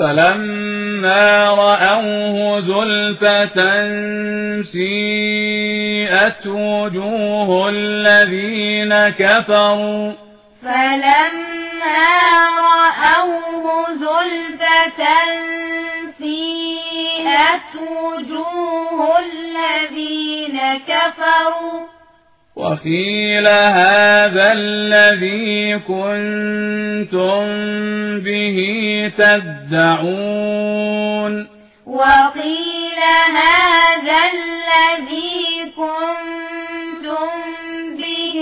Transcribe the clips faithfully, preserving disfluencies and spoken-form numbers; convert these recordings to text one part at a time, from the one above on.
فلما رأوه زلفة سيئت وجوه الذين كفروا فلما رأوه زلفة سيئت وجوه الذين كفروا وقيل هذا الذي كنتم به تدعون وقيل هذا الذي كنتم به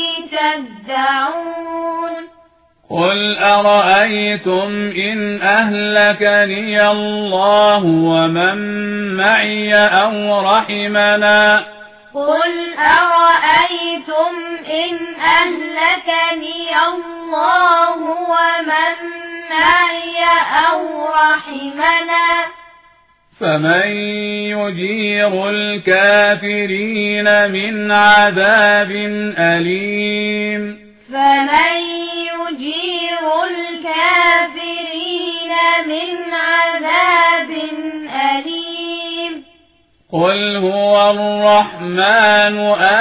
تدعون قل أرأيتم إن أهلكني الله ومن معي أو رحمنا قل أرأيتم إن أهلكني الله ومن معي أو رحمنا فمن يجير الكافرين من عذاب أليم فمن يجير الكافرين من عذاب أليم قل هو الرحمن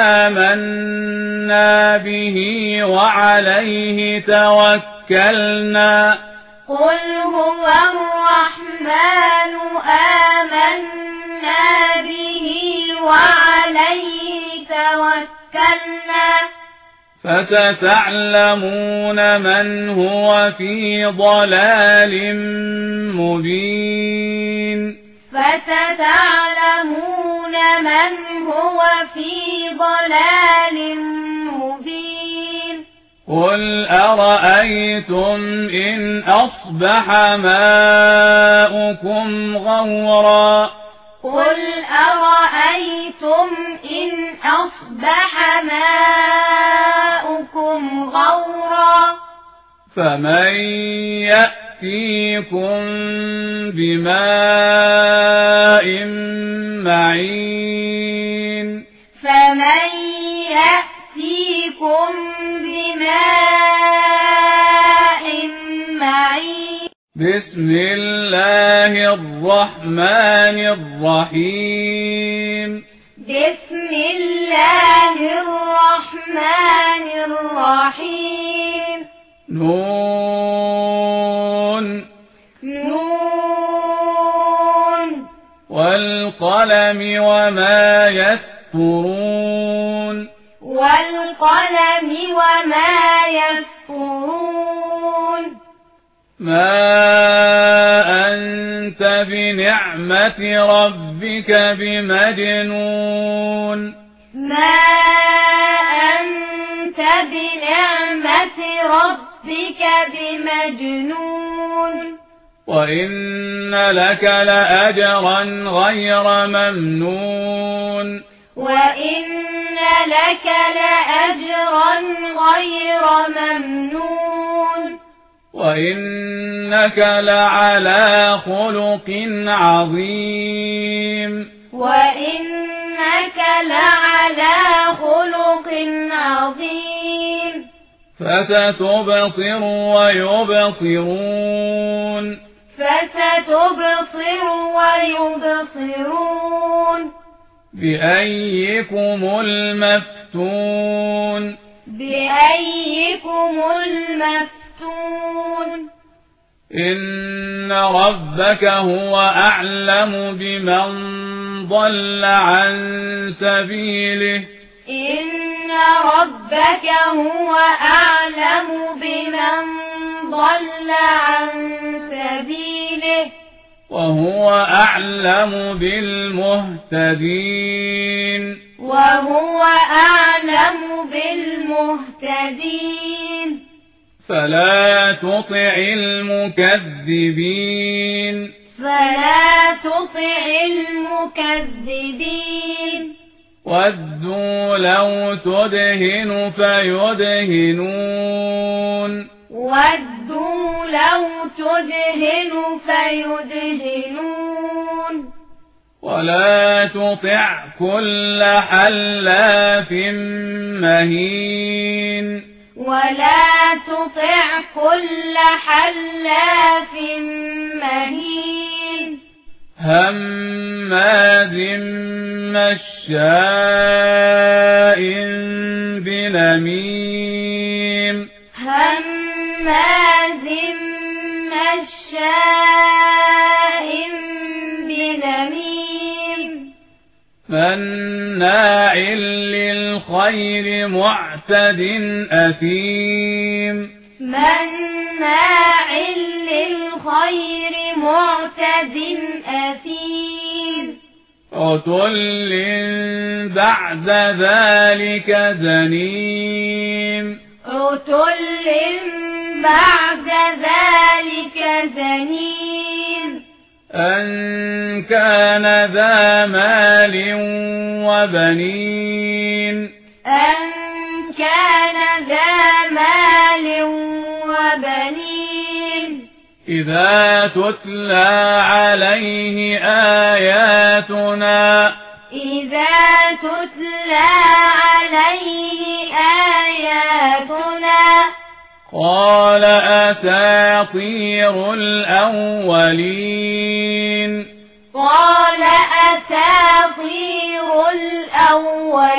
آمنا به وعليه توكلنا قل هو الرحمن آمنا به وعليه توكلنا فستعلمون من هو في ضلال مبين فستعلمون من هو في ضلال مبين قل أرأيتم إن أصبح ماؤكم غورا قل أرأيتم إن أصبح ماؤكم غورا فمن يأتيكم بماء معين فمن يأتيكم بماء معين بسم الله الرحمن الرحيم بسم الله الرحمن الرحيم نون نون والقلم وما يسطرون والقلم وما يسطرون ما أنت بنعمة ربك بمجنون ما أنت بنعمة ربك بمجنون وإن لك لأجرا غير ممنون وإن لك لأجرا غير ممنون وإنك لعلى خلق عظيم وإنك لعلى خلق عظيم فستبصر ويبصرون فستبصر ويبصرون بأيكم المفتون بأيكم المفتون إن ربك هو أعلم بمن ضل عن سبيله إن ربك هو أعلم بمن ضل عن سبيله وهو أعلم بالمهتدين وهو أعلم بالمهتدين فلا تطع المكذبين فلا تطع المكذبين ودوا لو تدهن فيدهنون ودوا لو تدهن فيدهنون ولا تطع كل حلاف مهين ولا تطع كل حلاف مهين هماز مشاء بنميم هماز مشاء بنميم مناع للخير معتد أثيم مناع للخير معتد أثيم عتل بعد ذلك زنيم عتل بعد ذلك زنيم أن كان ذا مال وبنين أن كان ذا مال وبنين إذا تتلى عليه آياتنا إذا تتلى عليه آياتنا قال أساطير الأولين قال أساطير الأولين